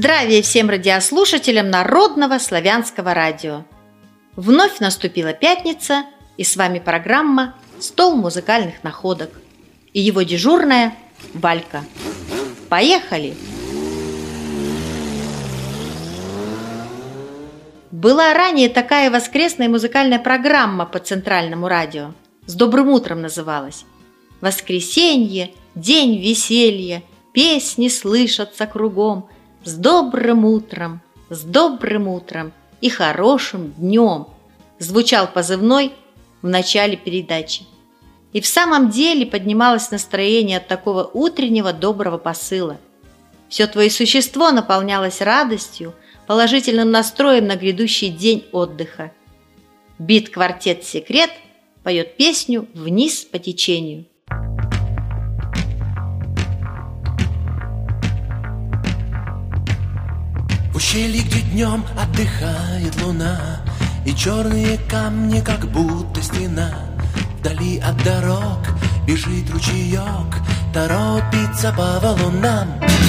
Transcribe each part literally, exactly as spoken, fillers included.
Здравия всем радиослушателям Народного славянского радио! Вновь наступила пятница, и с вами программа «Стол музыкальных находок» и его дежурная Валька. Поехали! Была ранее такая воскресная музыкальная программа по Центральному радио. «С добрым утром» называлась. Воскресенье, день веселья, песни слышатся кругом. С добрым утром, с добрым утром и хорошим днем звучал позывной в начале передачи. И в самом деле поднималось настроение от такого утреннего доброго посыла. Все твое существо наполнялось радостью, положительным настроем на грядущий день отдыха. Бит-квартет «Секрет» поет песню «Вниз по течению». В ущелье, где днем отдыхает луна, и черные камни, как будто стена. Вдали от дорог бежит ручеек, торопится по валунам.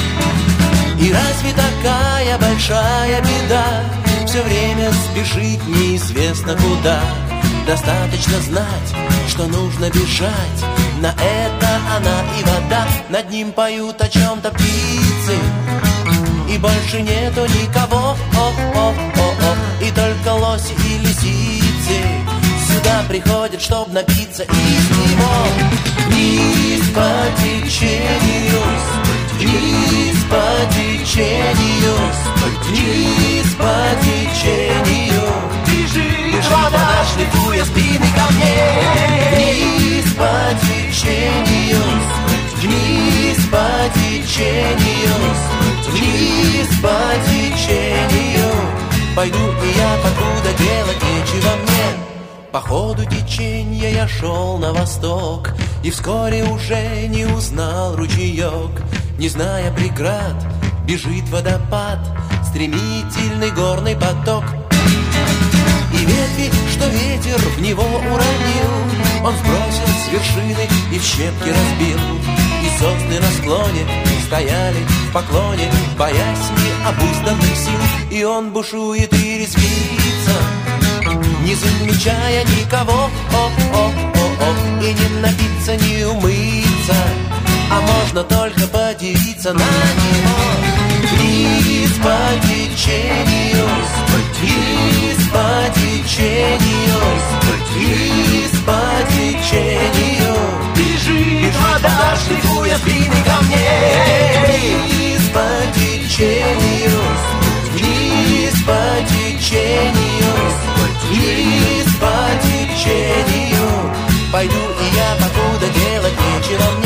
И разве такая большая беда все время спешить неизвестно куда? Достаточно знать, что нужно бежать, на это она и вода. Над ним поют о чем-то птицы, и больше нету никого, о-о-о-о, и только лоси и лисицы сюда приходят, чтоб напиться из него. Вниз по течению, вниз по течению, вниз по течению бежит вода, шлифуя спины камней. Вниз по течению, вниз по течению, вниз по течению пойду и я, покуда делать нечего мне. По ходу течения я шел на восток, и вскоре уже не узнал ручеек. Не зная преград, бежит водопад, стремительный горный поток. И ветви, что ветер в него уронил, он сбросил с вершины и в щепки разбил. И сосны на склоне стояли в поклоне, боясь необузданных сил. И он бушует и резвится, не замечая никого, о-о-о-о, и не напиться, не умыться, а можно только подивиться на него. Вниз по течению, вниз по течению, вниз по течению бежит вода, шлифуя спины камней. Вниз по течению, вниз по течению, вниз по течению пойду и я, покуда делать нечего мне.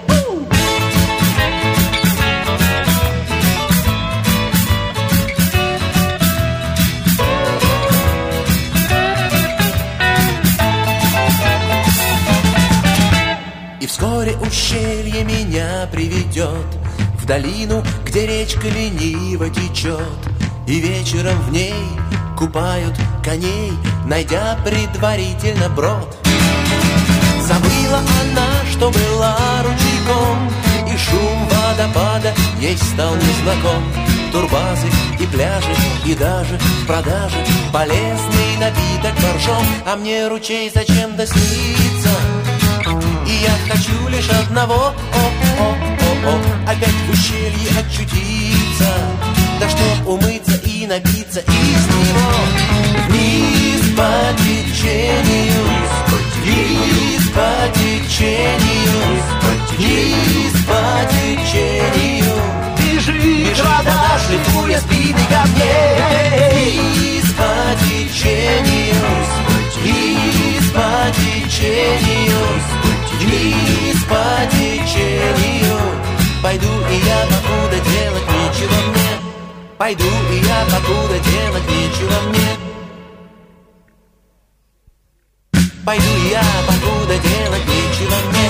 Вскоре ущелье меня приведет в долину, где речка лениво течет, и вечером в ней купают коней, найдя предварительно брод. Забыла она, что была ручейком, и шум водопада ей стал незнаком. Турбазы и пляжи, и даже в продаже полезный напиток боржом. А мне ручей зачем-то снится, и я хочу лишь одного, о-о-о-о, опять в ущелье очутиться, да чтоб умыться и напиться из него. Вниз по течению, вниз по течению, вниз по течению бежит вода, шлифуя спины камней. Вниз по течению, вниз по течению, вниз по течению пойду и я, покуда делать нечего мне. Пойду и я, покуда делать нечего мне. Пойду и я, покуда делать нечего мне.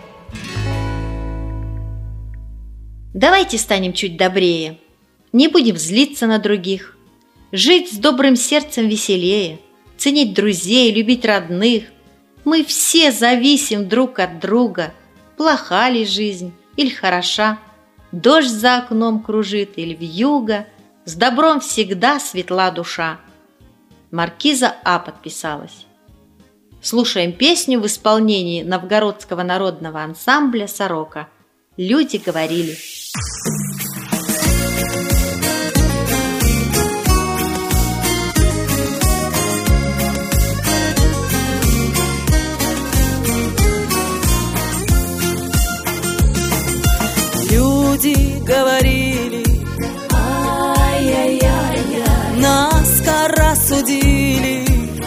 Давайте станем чуть добрее, не будем злиться на других, жить с добрым сердцем веселее, ценить друзей, любить родных. Мы все зависим друг от друга, плоха ли жизнь или хороша. Дождь за окном кружит или вьюга, с добром всегда светла душа. Маркиза А. подписалась. Слушаем песню в исполнении Новгородского народного ансамбля «Сорока». Люди говорили. Люди говорили, ай-яй-яй-яй, наскоро судили,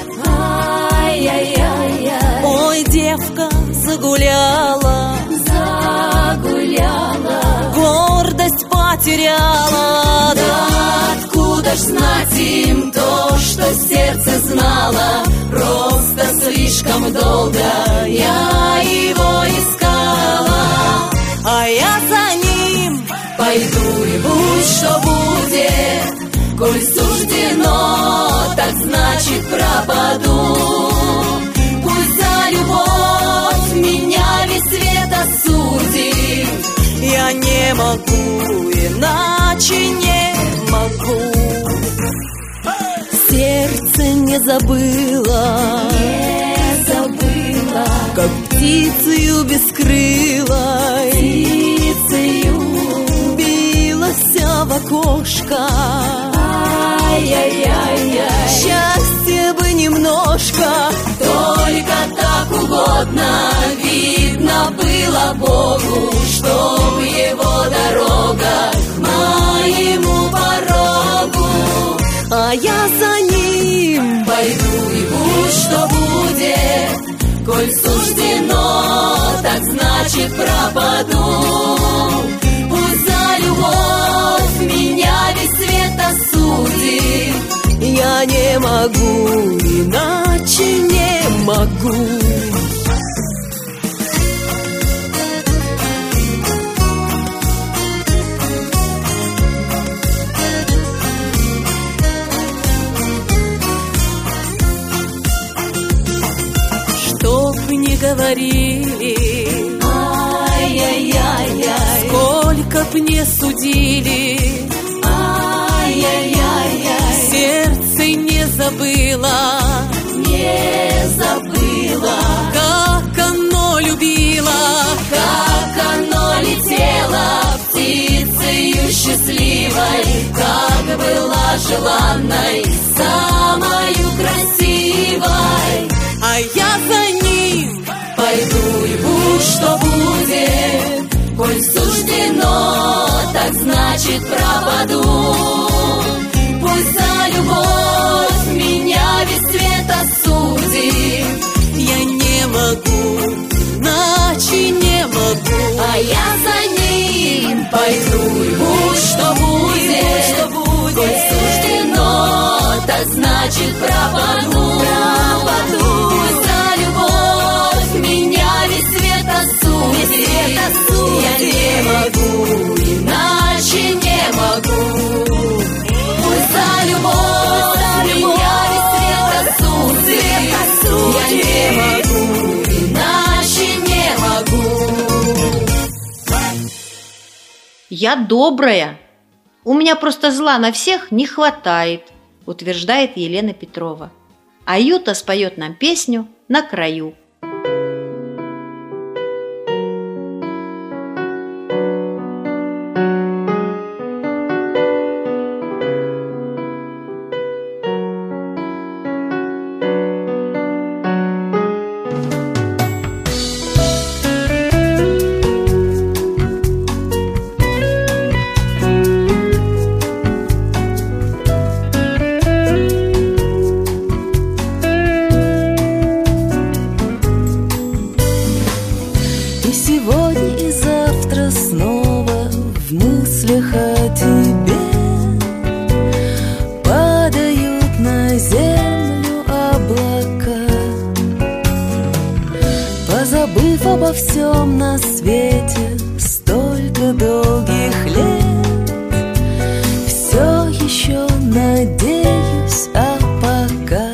ай-яй-яй-яй, ой, девка загуляла, загуляла, гордость потеряла. Да откуда ж знать им то, что сердце знало, просто слишком долго я его искала. А я за ним пойду и будь что будет, коль суждено, так значит пропаду. Пусть за любовь меня весь свет осудит, я не могу, иначе не могу. Сердце не забыло, не забыло, как птицею бескрылой, птицею билась в окошко. Ай-яй-яй-яй, счастье бы немножко, только так угодно, видно было Богу, чтоб его дорога к моему порогу. А я за ним пойду и будь что будет, коль суждено, так значит пропаду. Пусть за любовь меня весь свет осудит, я не могу, иначе не могу. Не говорили, ай-яй-яй-яй, сколько б не судили, ай-яй-яй-яй, сердце не забыло, не забыло, как оно любило, как оно летело птицею счастливой, как была желанной, самою красивой. А я за ним пойду и будь что будет, коль суждено, так значит пропаду. Пусть за любовь меня весь свет осудит, я не могу, иначе не могу. А я за ним пойду и будь что будет, коль суждено, так значит пропаду. Пусть за любовь меня весь свет осудит, я не могу, иначе не могу. Пусть за любовь меня весь свет осудит, я не могу, иначе не могу. Я добрая. У меня просто зла на всех не хватает, утверждает Елена Петрова. А Юта споет нам песню «На краю». Позабыв обо всем на свете столько долгих лет, все еще надеюсь, а пока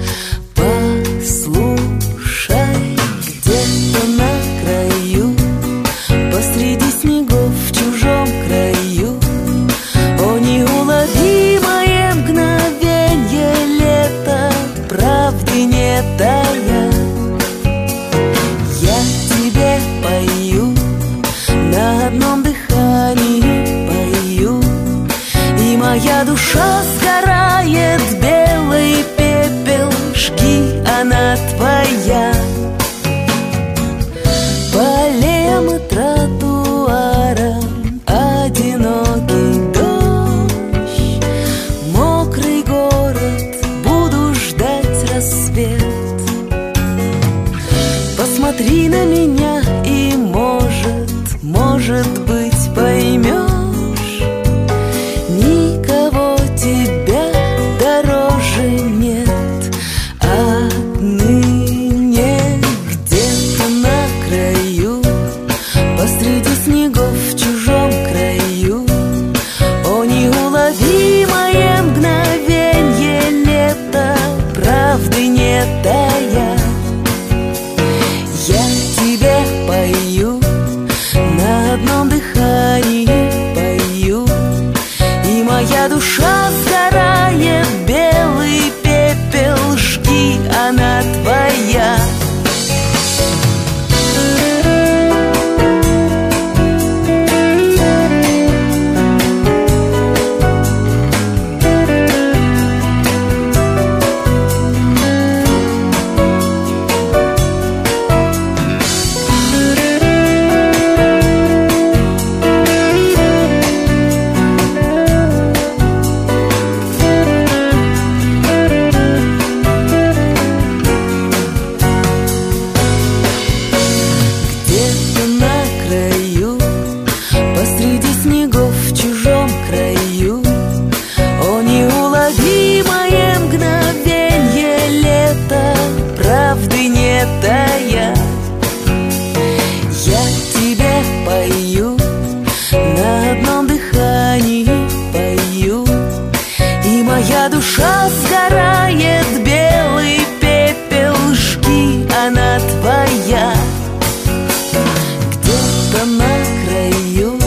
послушай, где-то на краю, посреди снегов в чужом краю, тая. Я тебе пою, на одном дыхании пою, и моя душа сгорает, белый пепел жги, она твоя. Душа сгорает, белый пепел жги, она твоя. Где-то на краю,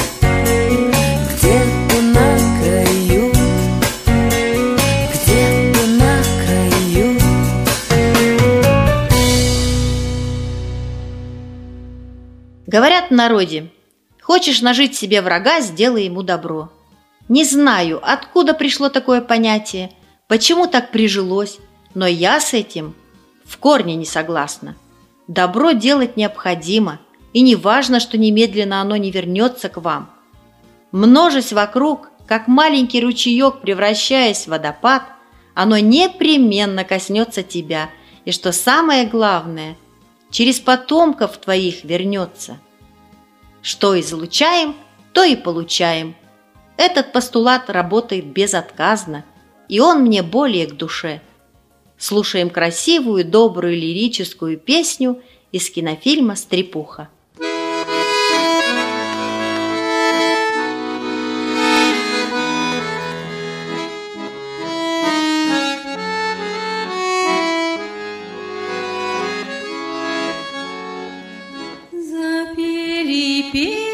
где-то на краю, где-то на краю. Говорят в народе: хочешь нажить себе врага, сделай ему добро. Не знаю, откуда пришло такое понятие, почему так прижилось, но я с этим в корне не согласна. Добро делать необходимо, и не важно, что немедленно оно не вернется к вам. Множась вокруг, как маленький ручеек, превращаясь в водопад, оно непременно коснется тебя, и, что самое главное, через потомков твоих вернется. Что излучаем, то и получаем. Этот постулат работает безотказно, и он мне более к душе. Слушаем красивую, добрую лирическую песню из кинофильма «Стрепуха». Запели песни,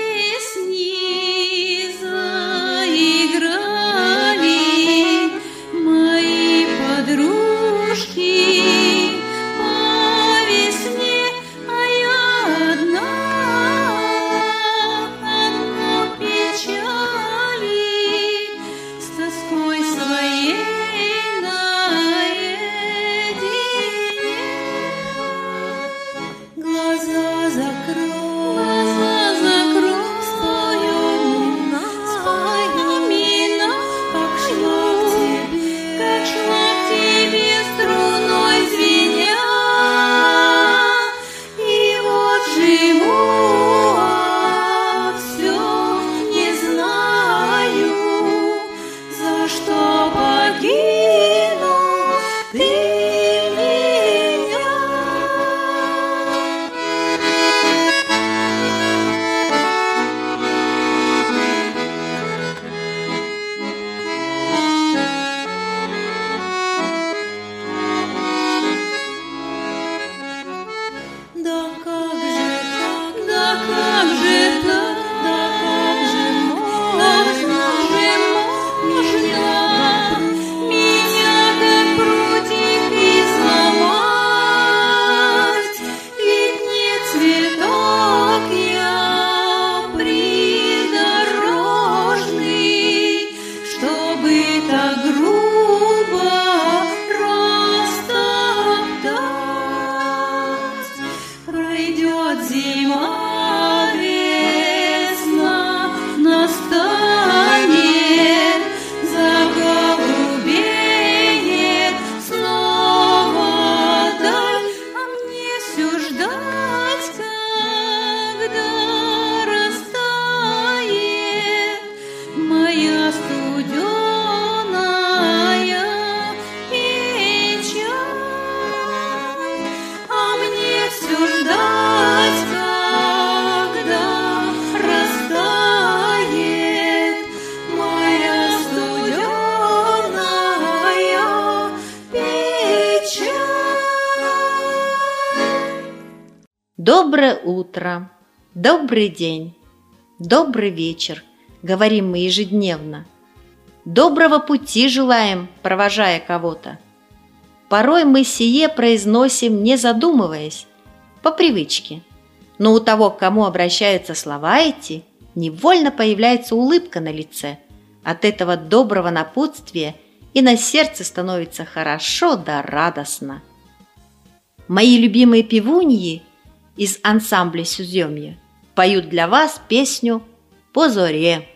меня как прутик Доброе утро, добрый день, добрый вечер, говорим мы ежедневно. Доброго пути желаем, провожая кого-то. Порой мы сие произносим, не задумываясь, по привычке. Но у того, к кому обращаются слова эти, невольно появляется улыбка на лице. От этого доброго напутствия и на сердце становится хорошо да радостно. Мои любимые певуньи из ансамбля «Сюземье» поют для вас песню «По зоре».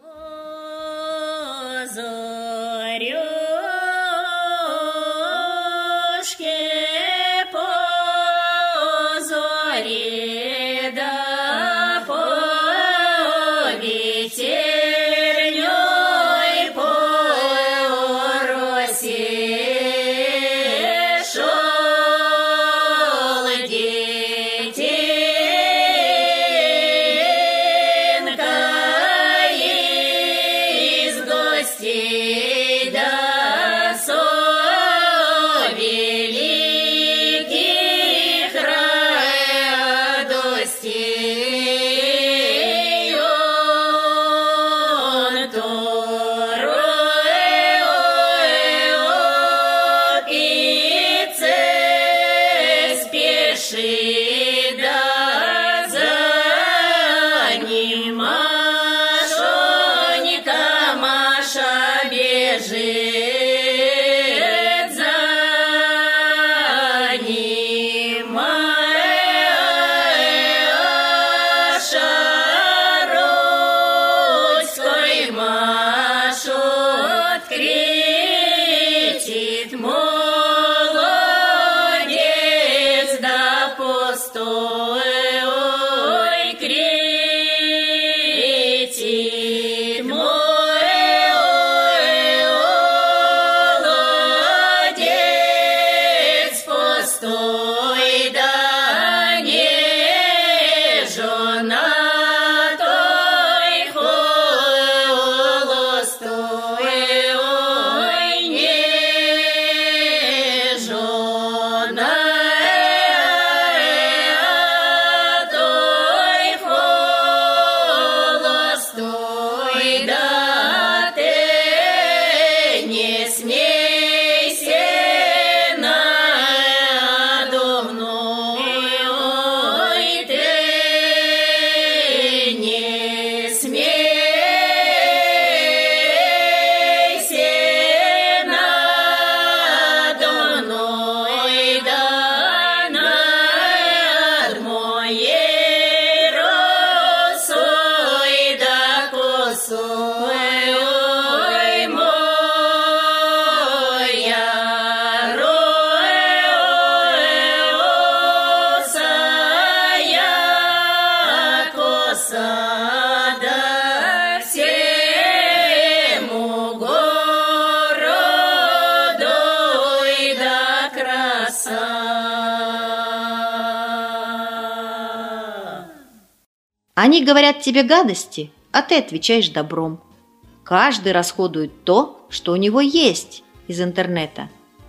Они говорят тебе гадости, а ты отвечаешь добром. Каждый расходует то, что у него есть из интернета.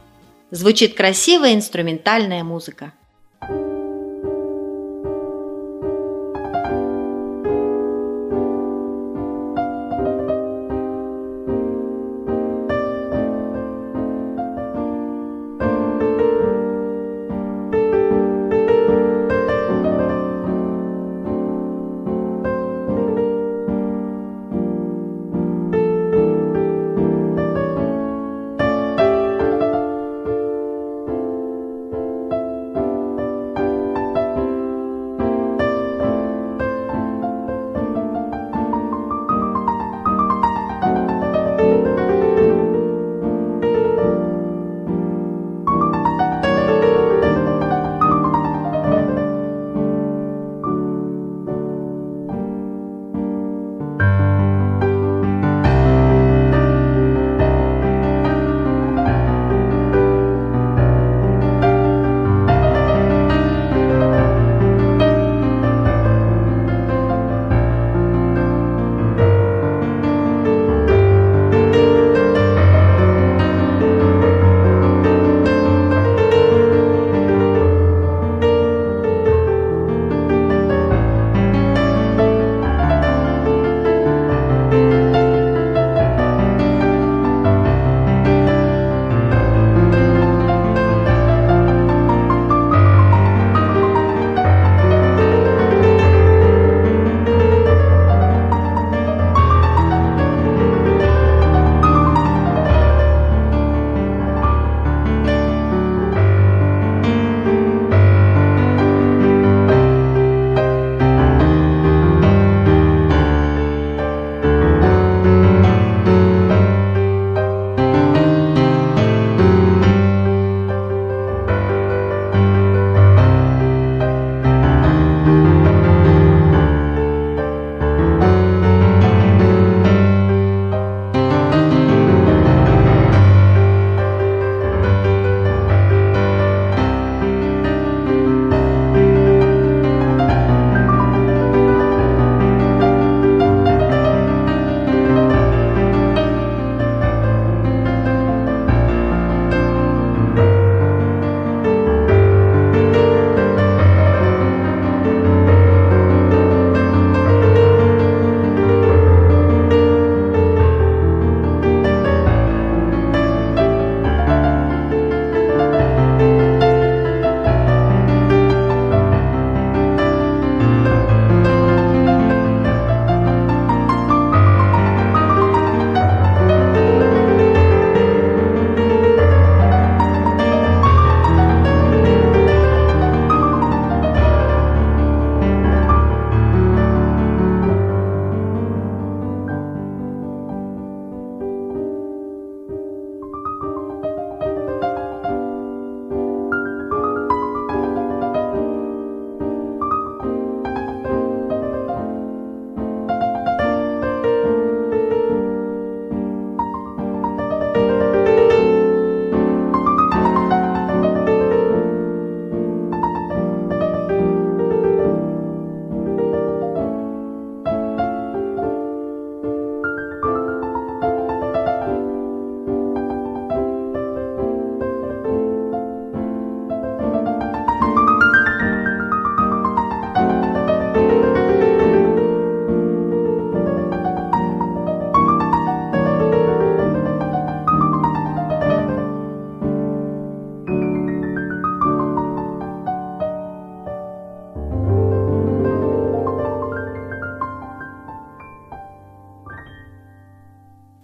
Звучит красивая инструментальная музыка.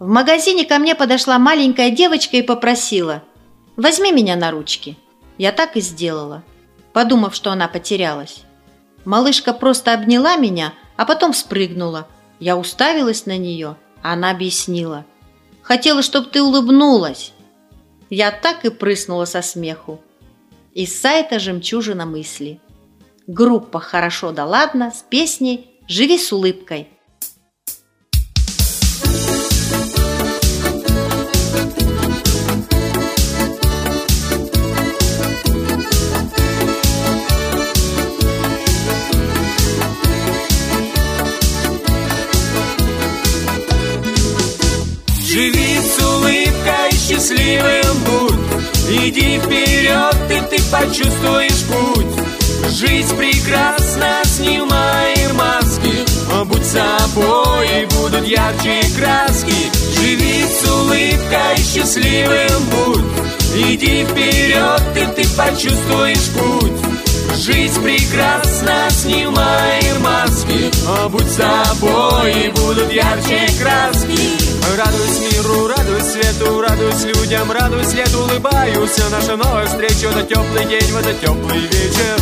магазине ко мне подошла маленькая девочка и попросила: «Возьми меня на ручки». Я так и сделала, подумав, что она потерялась. Малышка просто обняла меня, а потом спрыгнула. Я уставилась на нее, а она объяснила: «Хотела, чтобы ты улыбнулась». Я так и прыснула со смеху. Из сайта «Жемчужина мысли». Группа «Хорошо да ладно» с песней «Живи с улыбкой». Живи с улыбкой, счастливым будь. Иди вперед, и ты почувствуешь путь. Жизнь прекрасна, снимай маски. Будь собой, и будут ярче краски. Живи с улыбкой, счастливым будь. Иди вперед, и ты почувствуешь путь. Жизнь прекрасна, снимай маски. Будь собой, и будут ярче краски. Радуюсь миру, радуюсь свету, радуюсь людям, радуюсь лету, улыбаюсь. Наша новая встреча, это теплый день, в этот теплый вечер.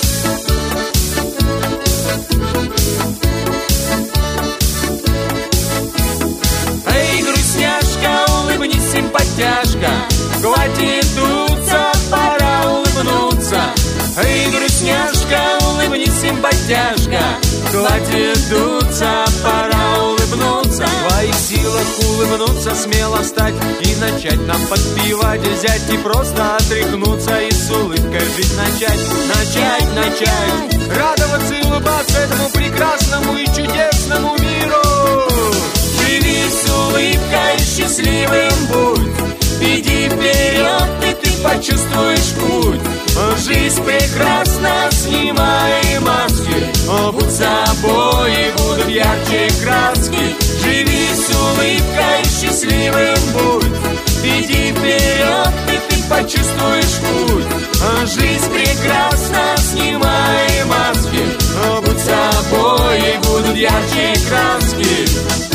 Эй, грустняшка, улыбнись, симпатяшка. Хватит дуться, пора улыбнуться. Эй, грустняшка, улыбнись, симпатяшка. Хватит дуться, пора улыбнуться. В твоих силах улыбнуться, смело встать и начать нам подпевать, взять и просто отряхнуться и с улыбкой жить начать. Начать, начать, радоваться и улыбаться этому прекрасному и чудесному миру. Живи с улыбкой, счастливым будь. Иди вперед, и ты почувствуешь путь. Жизнь прекрасна, снимай маски. Будь собой, и будут ярче краски. Живи с улыбкой, счастливым будь. Иди вперед, и ты почувствуешь путь. Жизнь прекрасна, снимай маски. Будь собой, и будут ярче краски.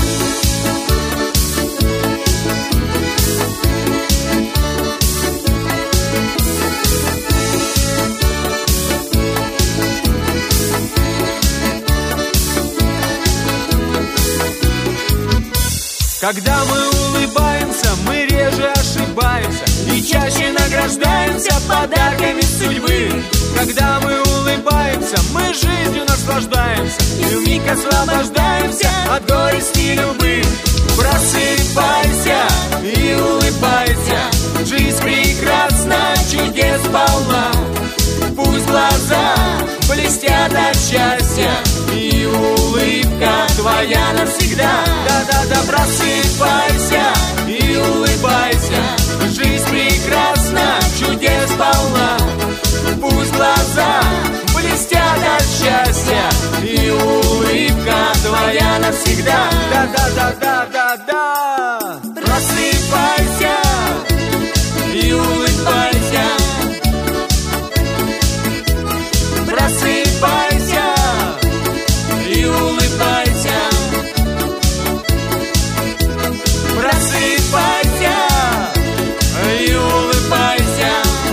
Когда мы улыбаемся, мы реже ошибаемся и чаще награждаемся подарками судьбы. Когда мы улыбаемся, мы жизнью наслаждаемся и вмиг освобождаемся от горести любых. Просыпайся и улыбайся, жизнь прекрасна, чудес полна. Пусть глаза блестят от счастья, и улыбка твоя навсегда. Да-да-да, просыпайся и улыбайся, жизнь прекрасна, чудес полна. Пусть глаза блестят от счастья, и улыбка твоя навсегда. Да-да-да-да-да-да, просыпайся и улыбайся. Просыпайся и улыбайся. Просыпайся и улыбайся.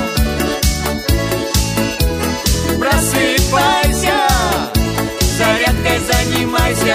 Просыпайся, зарядкой занимайся.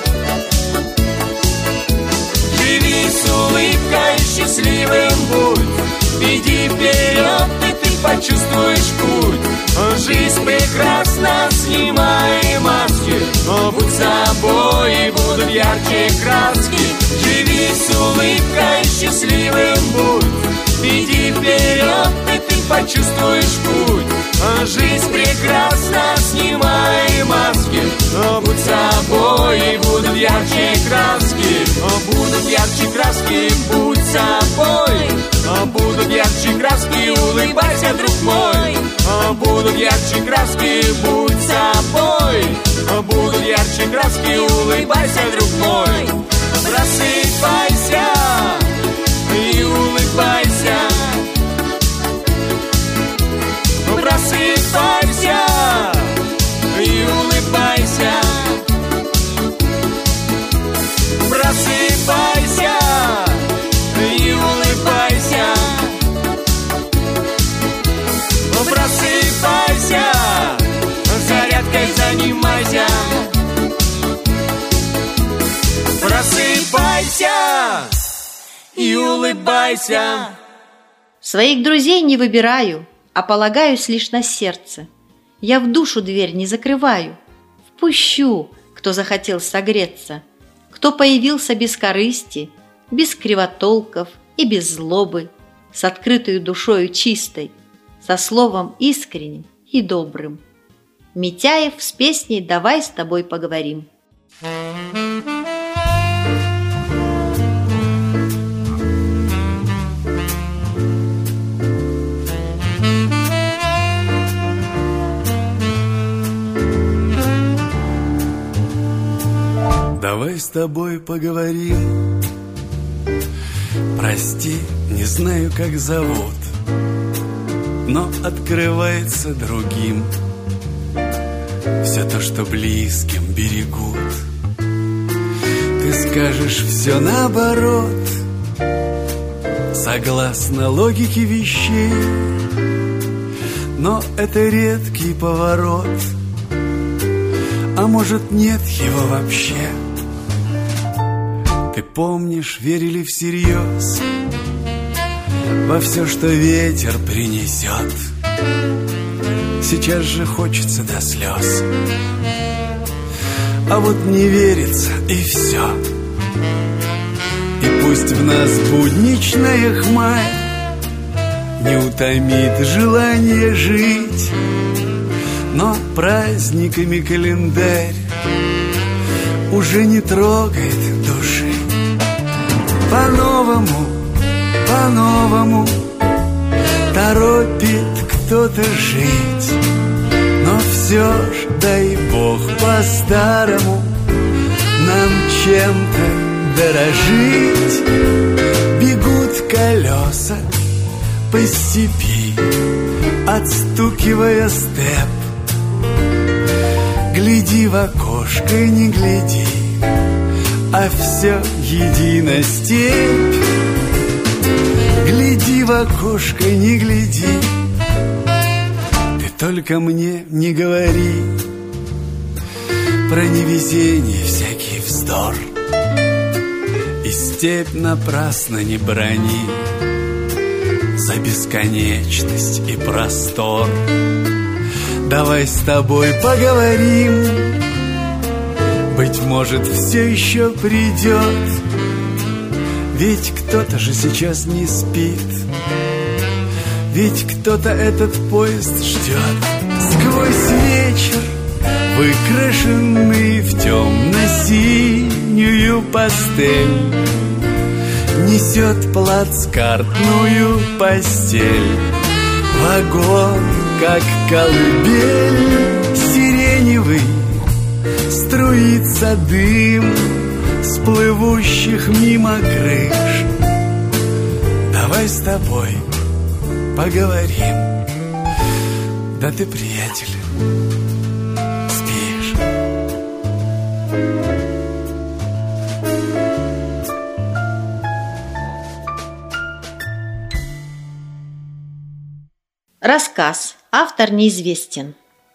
Живи с улыбкой, счастливым будь. Иди вперед, и ты почувствуешь путь. Жизнь прекрасна, снимай маски. Будь собой, и будут ярче краски. Живи с улыбкой, счастливым будь. Иди вперед, и ты почувствуешь путь. Жизнь прекрасна, снимай маски. Будь собой, и будут ярче краски. Будут ярче краски, будь собой. Будут ярче краски, улыбайся, друг мой. Будут ярче краски, будь собой. Будут ярче краски, улыбайся, друг мой. Просыпайся и улыбайся. Просыпайся и улыбайся. Просыпайся улыбайся. Своих друзей не выбираю, а полагаюсь лишь на сердце. Я в душу дверь не закрываю, впущу, кто захотел согреться, кто появился без корысти, без кривотолков и без злобы, с открытой душою чистой, со словом искренним и добрым. Митяев с песней «Давай с тобой поговорим». Давай с тобой поговорим. Прости, не знаю, как зовут, но открывается другим все то, что близким берегут. Ты скажешь все наоборот, согласно логике вещей, но это редкий поворот, а может, нет его вообще. Ты помнишь, верили всерьез во все, что ветер принесет. Сейчас же хочется до слез, а вот не верится, и все. И пусть в нас будничная хмарь не утомит желание жить, но праздниками календарь уже не трогает души. По-новому, по-новому торопит кто-то жить, но все ж, дай Бог, по-старому нам чем-то дорожить. Бегут колеса по степи, отстукивая степ. Гляди в окошко, не гляди, а все едино степь. Гляди в окошко, не гляди, ты только мне не говори про невезение, всякий вздор, и степь напрасно не брони за бесконечность и простор. Давай с тобой поговорим, быть может, все еще придет, ведь кто-то же сейчас не спит, ведь кто-то этот поезд ждет. Сквозь вечер, выкрашенный в темно-синюю пастель, несет плацкартную постель. Вагон, как колыбель, сиреневый, струится дым с плывущих мимо крыш. Давай с тобой поговорим. Да ты, приятель, спишь. Рассказ. Автор неизвестен.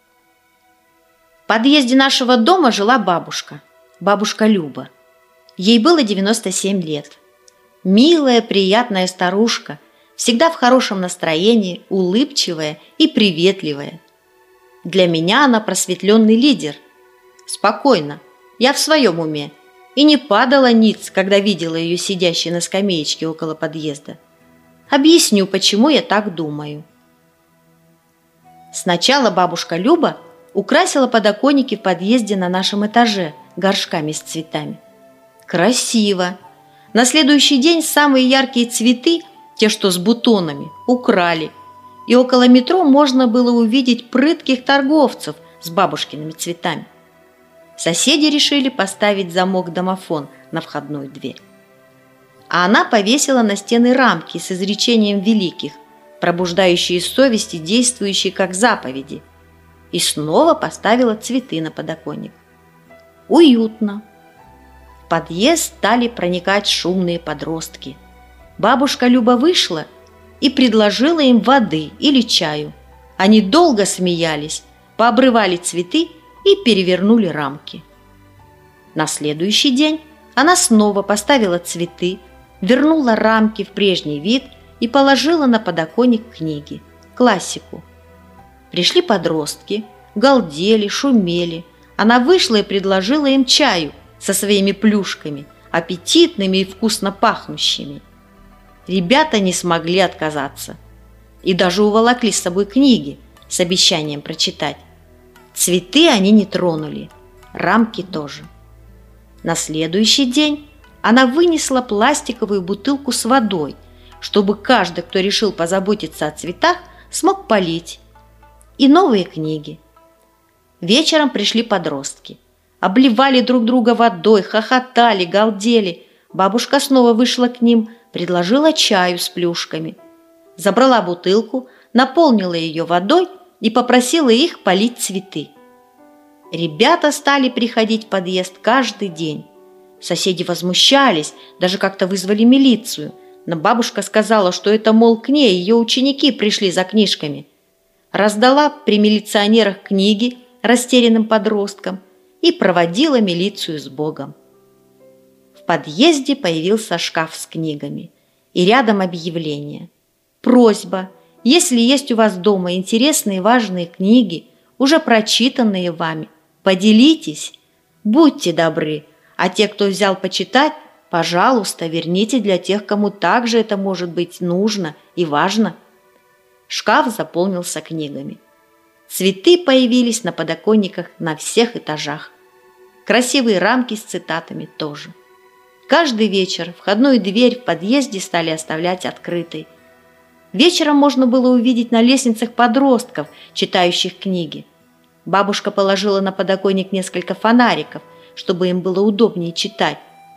В подъезде нашего дома жила бабушка, бабушка Люба. Ей было девяносто семь лет. Милая, приятная старушка, всегда в хорошем настроении, улыбчивая и приветливая. Для меня она просветленный лидер. Спокойно, я в своем уме, и не падала ниц, когда видела ее сидящей на скамеечке около подъезда. Объясню, почему я так думаю. Сначала бабушка Люба украсила подоконники в подъезде на нашем этаже горшками с цветами. Красиво! На следующий день самые яркие цветы, те, что с бутонами, украли, и около метро можно было увидеть прытких торговцев с бабушкиными цветами. Соседи решили поставить замок-домофон на входную дверь. А она повесила на стены рамки с изречением великих, пробуждающие совести, действующие как заповеди, и снова поставила цветы на подоконник. Уютно. В подъезд стали проникать шумные подростки. Бабушка Люба вышла и предложила им воды или чаю. Они долго смеялись, пообрывали цветы и перевернули рамки. На следующий день она снова поставила цветы, вернула рамки в прежний вид и положила на подоконник книги, классику. Пришли подростки, галдели, шумели. Она вышла и предложила им чаю со своими плюшками, аппетитными и вкусно пахнущими. Ребята не смогли отказаться и даже уволокли с собой книги с обещанием прочитать. Цветы они не тронули, рамки тоже. На следующий день она вынесла пластиковую бутылку с водой, чтобы каждый, кто решил позаботиться о цветах, смог полить. И новые книги. Вечером пришли подростки. Обливали друг друга водой, хохотали, галдели. Бабушка снова вышла к ним, предложила чаю с плюшками. Забрала бутылку, наполнила ее водой и попросила их полить цветы. Ребята стали приходить в подъезд каждый день. Соседи возмущались, даже как-то вызвали милицию. Но бабушка сказала, что это, мол, к ней ее ученики пришли за книжками. Раздала при милиционерах книги растерянным подросткам и проводила милицию с Богом. В подъезде появился шкаф с книгами, и рядом объявление. Просьба, если есть у вас дома интересные и важные книги, уже прочитанные вами, поделитесь, будьте добры, а те, кто взял почитать, пожалуйста, верните для тех, кому также это может быть нужно и важно. Шкаф заполнился книгами. Цветы появились на подоконниках на всех этажах. Красивые рамки с цитатами тоже. Каждый вечер входную дверь в подъезде стали оставлять открытой. Вечером можно было увидеть на лестницах подростков, читающих книги. Бабушка положила на подоконник несколько фонариков, чтобы им было удобнее читать.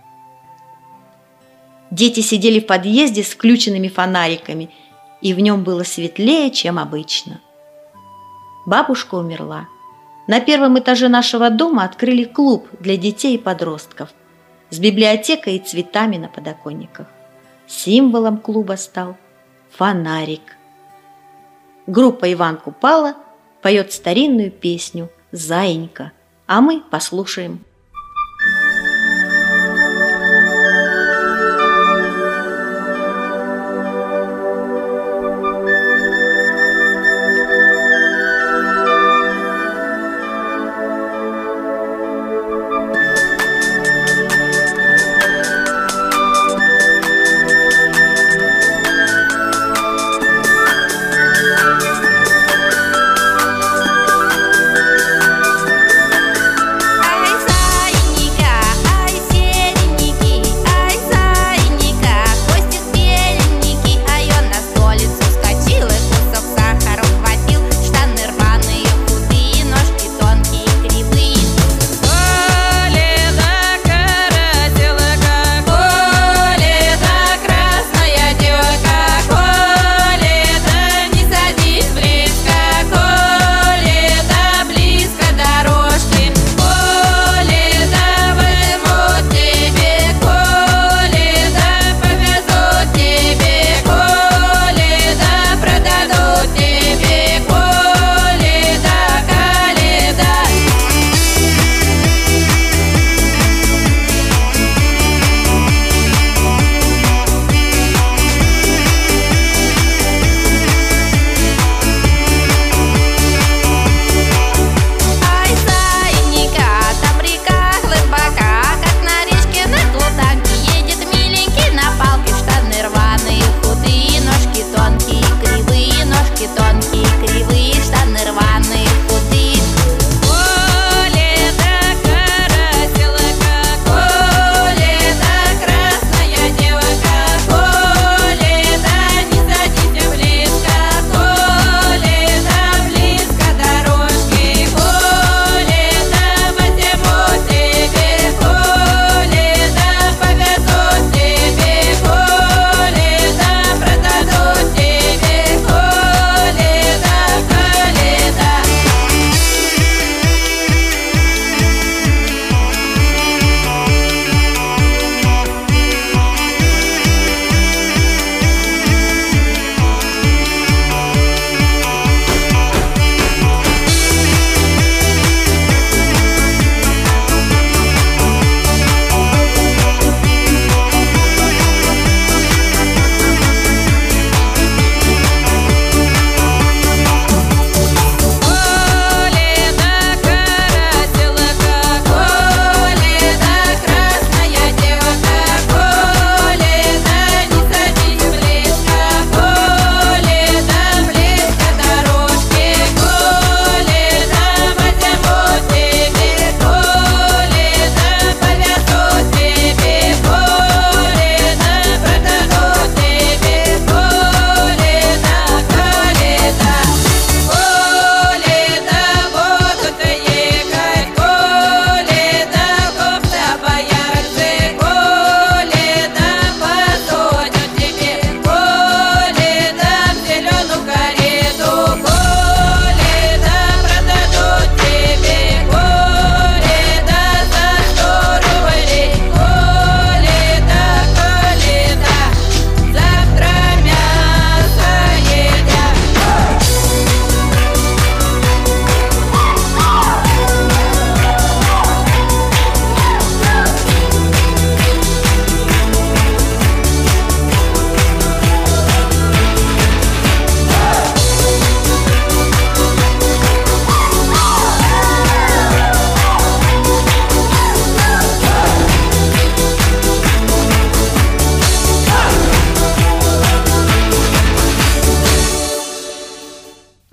Дети сидели в подъезде с включенными фонариками, и в нем было светлее, чем обычно. Бабушка умерла. На первом этаже нашего дома открыли клуб для детей и подростков с библиотекой и цветами на подоконниках. Символом клуба стал фонарик. Группа Иван Купала поет старинную песню «Заинька», а мы послушаем. Ай,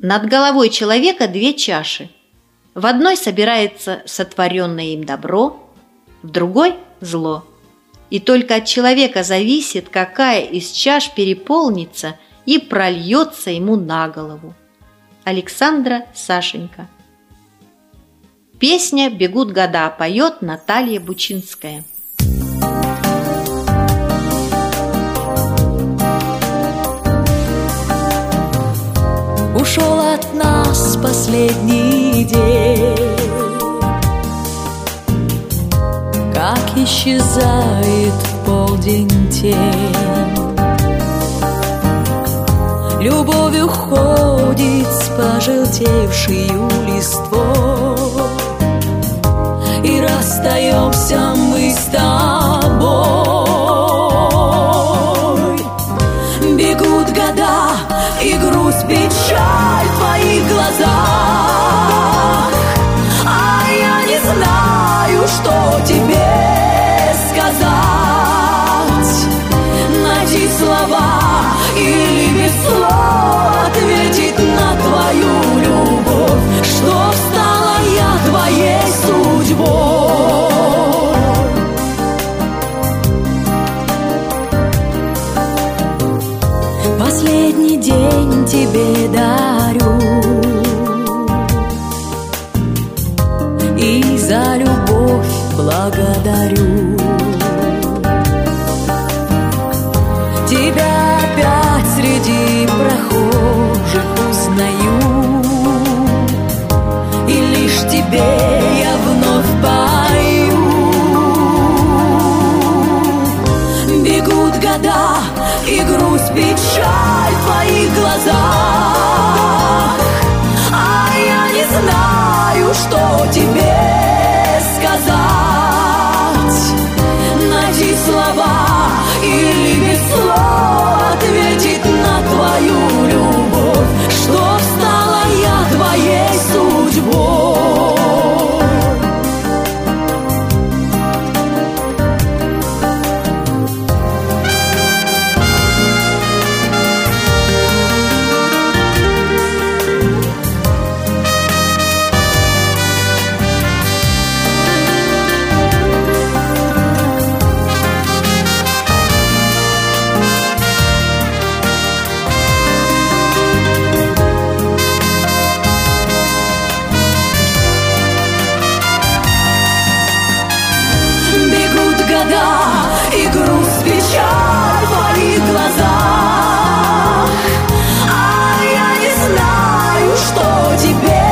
Над головой человека две чаши. В одной собирается сотворенное им добро, в другой – зло. И только от человека зависит, какая из чаш переполнится и прольется ему на голову. Александра Сашенька. Песня «Бегут года» поет Наталья Бучинская. Ушел от нас последний день, как исчезает в полдень тень. Любовь уходит с пожелтевшею листвой, и расстаемся мы с тобой. Бегут года, и грусть, печаль в твоих глазах, а я не знаю, что тебе сказать. Найти слова или без слов ответить на твою любовь, чтоб стала я твоей судьбой. Последний день тебе дарю, и за любовь благодарю. Тебя опять среди прохожих узнаю, и лишь тебе я вновь пою. Бегут года, и грусть, печаль в твоих глазах, а я не знаю, что тебе сказать. Найти слова или без слов ответить на твою любовь, чтоб стала я твоей судьбой. И грусть, печаль в твоих глазах, а я не знаю, что тебе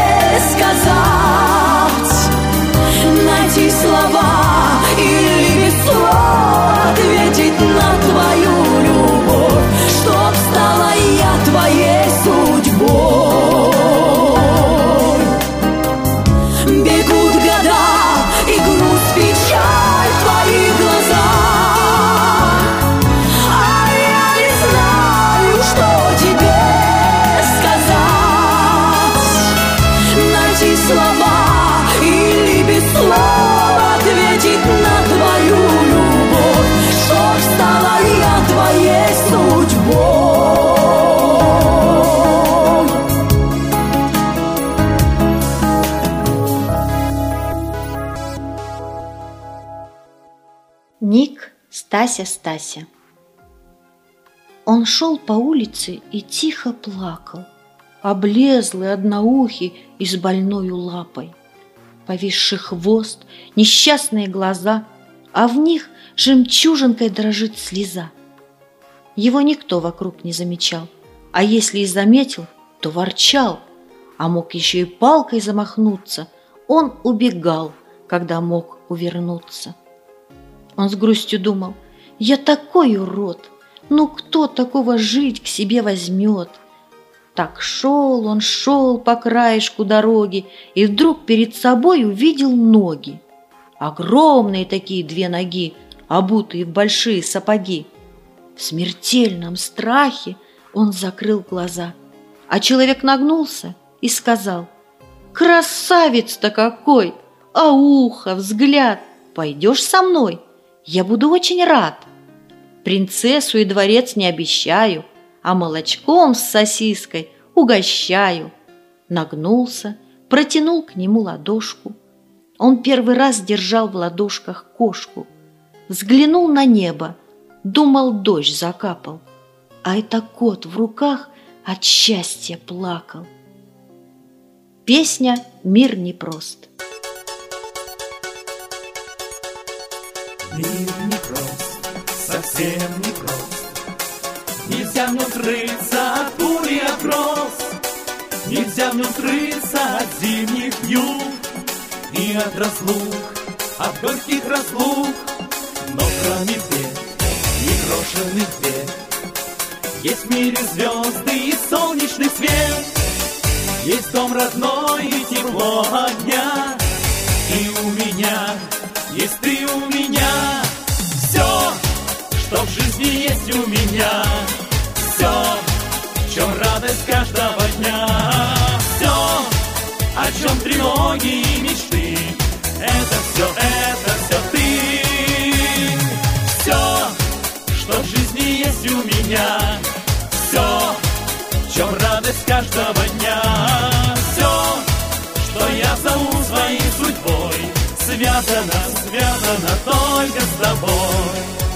сказать. Найти слова или без слов ответить на твою любовь, чтоб стала я твоей судьбой. Бегут года, и грусть, печаль в твоих глазах, а я не знаю, что тебе сказать. Найти слова или без слов ответить на твою любовь, чтоб стала я твоей судьбой. Ник Стася Стася. Он шел по улице и тихо плакал, облезлый, одноухий и с больною лапой. Повисший хвост, несчастные глаза, а в них жемчужинкой дрожит слеза. Его никто вокруг не замечал, а если и заметил, то ворчал, а мог еще и палкой замахнуться. Он убегал, когда мог увернуться. Он с грустью думал: я такой урод, ну кто такого жить к себе возьмет? Так шел он, шел по краешку дороги, и вдруг перед собой увидел ноги. Огромные такие две ноги, обутые в большие сапоги. В смертельном страхе он закрыл глаза, а человек нагнулся и сказал: красавец-то какой! А ухо, взгляд! Пойдешь со мной? Я буду очень рад. Принцессу и дворец не обещаю, а молочком с сосиской угощаю». Нагнулся, протянул к нему ладошку. Он первый раз держал в ладошках кошку. Взглянул на небо, думал, дождь закапал. А это кот в руках от счастья плакал. Песня «Мир непрост». Мир непрост, совсем непрост. Нельзя в нем скрыться от бури, от гроз. Нельзя в нем скрыться от зимних юг и от разлук, от горьких разлук. Но кроме бед и брошенных бед есть в мире звезды и солнечный свет. Есть дом родной и тепло огня. И у меня есть ты у меня. Все, что в жизни есть у меня. Все, в чем радость каждого дня. Все, о чем тревоги и мечты. Это все, это все ты. Все, что в жизни есть у меня. Все, в чем радость каждого дня. Все, что я зову своей судьбой, связано, связано только с тобой.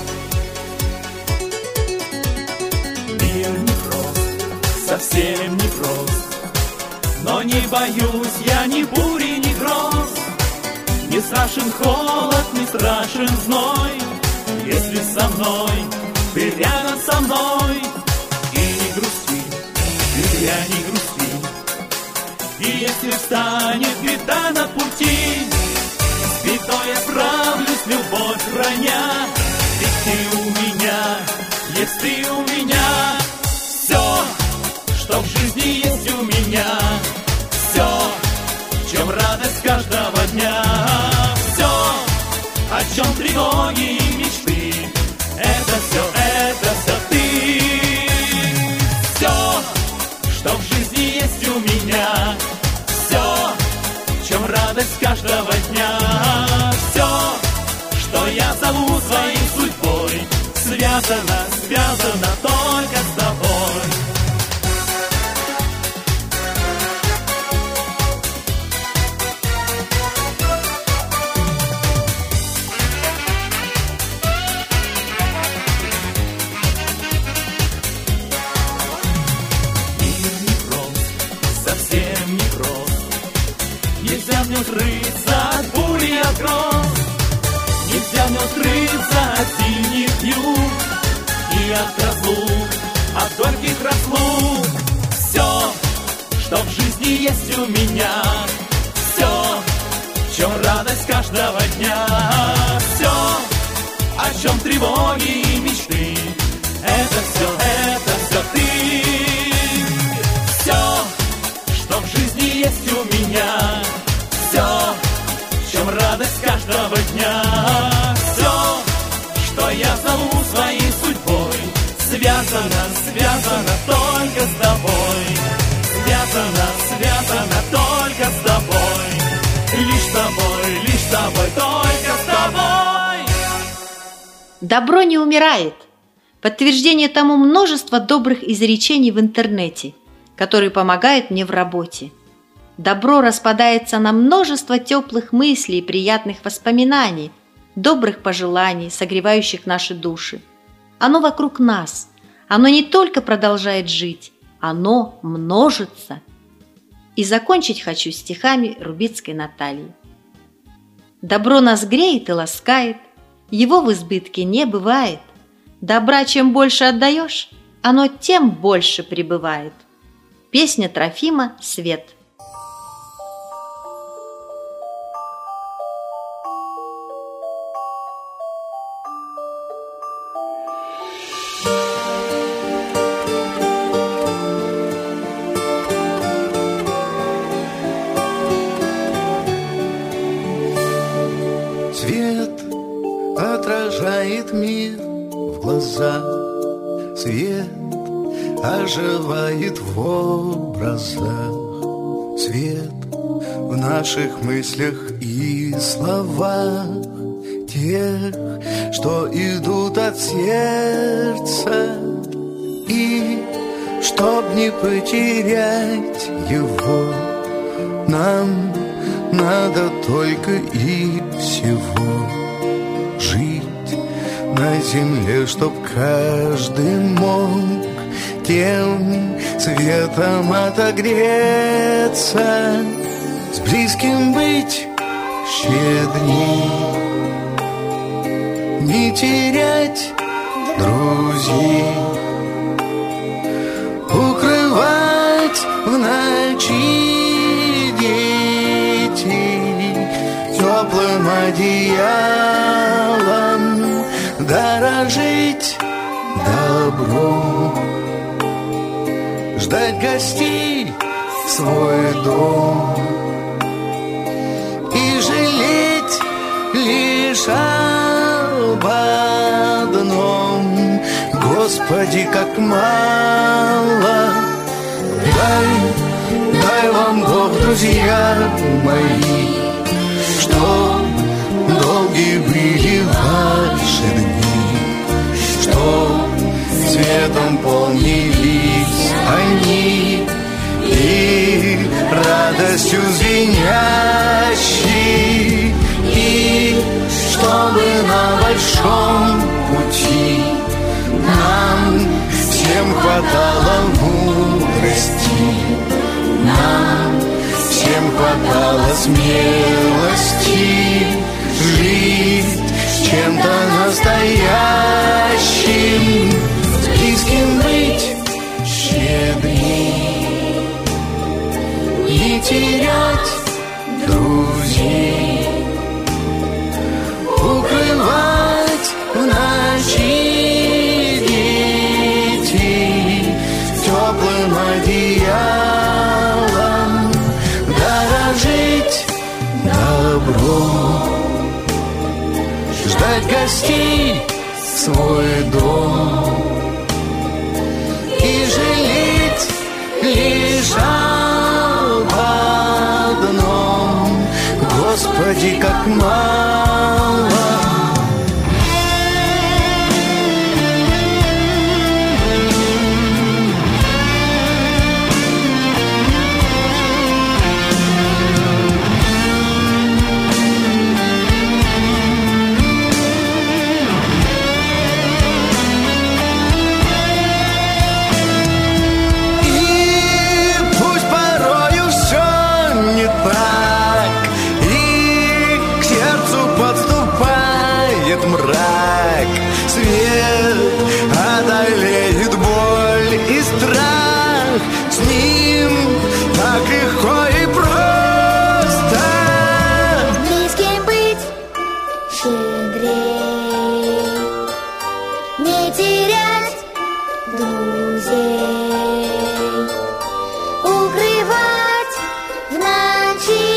Мир непрост, совсем непрост. Но не боюсь я ни бури, ни гроз. Не страшен холод, не страшен зной. Если со мной, ты рядом со мной. И не грусти, ты я не грусти. И если встанет беда на пути, с бедой отправлюсь, любовь храня. Ведь ты у меня, есть ты у меня. Все, что в жизни есть у меня. Все, в чем радость каждого дня. Все, о чем тревоги и мечты. Это все, это все ты. Все, что в жизни есть у меня. Все, в чем радость каждого дня. Все, что я зову своей судьбой, связано, связано только с тобой. Нельзя в нем скрыться от бури, от гроз. Нельзя в нем скрыться от зимних юг и от разлук, от горьких разлук. Все, что в жизни есть у меня. Все, в чем радость каждого дня. Все, о чем тревоги и мечты. Это все, это все ты. Все, что в жизни есть у меня. Все, в чем радость каждого дня. Все, что я зову своей судьбой, связано, связано только с тобой. Связано, связано только с тобой. Лишь с тобой, лишь с тобой, только с тобой. Добро не умирает. Подтверждение тому множество добрых изречений в интернете, которые помогают мне в работе. Добро распадается на множество теплых мыслей и приятных воспоминаний, добрых пожеланий, согревающих наши души. Оно вокруг нас, оно не только продолжает жить, оно множится. И закончить хочу стихами Рубицкой Натальи. Добро нас греет и ласкает, его в избытке не бывает. Добра чем больше отдаешь, оно тем больше прибывает. Песня Трофима «Свет». Свет отражает мир в глаза, свет оживает в образах, свет в наших мыслях и словах, тех, что идут от сердца и чтоб не потерять его. Нам надо только и всего жить на земле, чтоб каждый мог тем светом отогреться, с близким быть щедрей, не терять друзей, укрывать в ночи детей теплым одеялом, дорожить добром, ждать гостей в свой дом и жалеть лишь об одном: Господи, как мало дай, дай вам Бог, друзья мои, что долгие были ваши дни, что светом полнились они и радостью звенящей, и чтобы на большом пути нам всем хватало мудрости, нам всем хватало смелости жить чем-то настоящим, с близким быть щедрей, не терять друзей, укрывать в ночи детей теплым одеялом, дорожить добром, ждать гостей в свой дом и жалеть лишь об одном: Господи, как мало. Мрак, свет одолеет боль и страх, с ним так легко и просто. Близким быть щедрей, не терять друзей, укрывать в ночи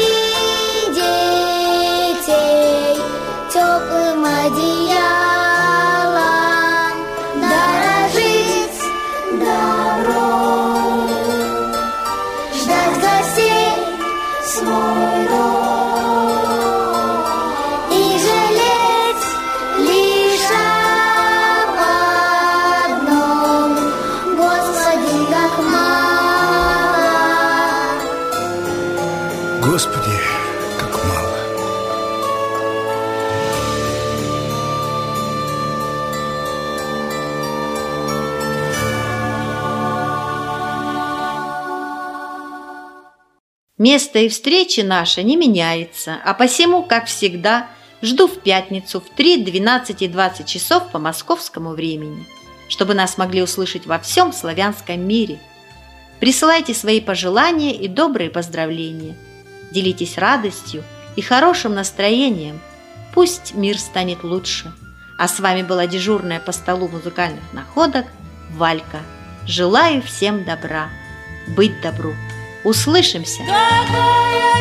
детей теплым одеялом, дорожить добром, ждать гостей в свой дом и жалеть лишь об одном: Господи, как мало. Господи, как мало. Место и встречи наша не меняется, а посему, как всегда, жду в пятницу в три, двенадцать и двадцать часов по московскому времени, чтобы нас могли услышать во всем славянском мире. Присылайте свои пожелания и добрые поздравления. Делитесь радостью и хорошим настроением. Пусть мир станет лучше. А с вами была дежурная по столу музыкальных находок Валька. Желаю всем добра. Быть добру. Услышимся! Какая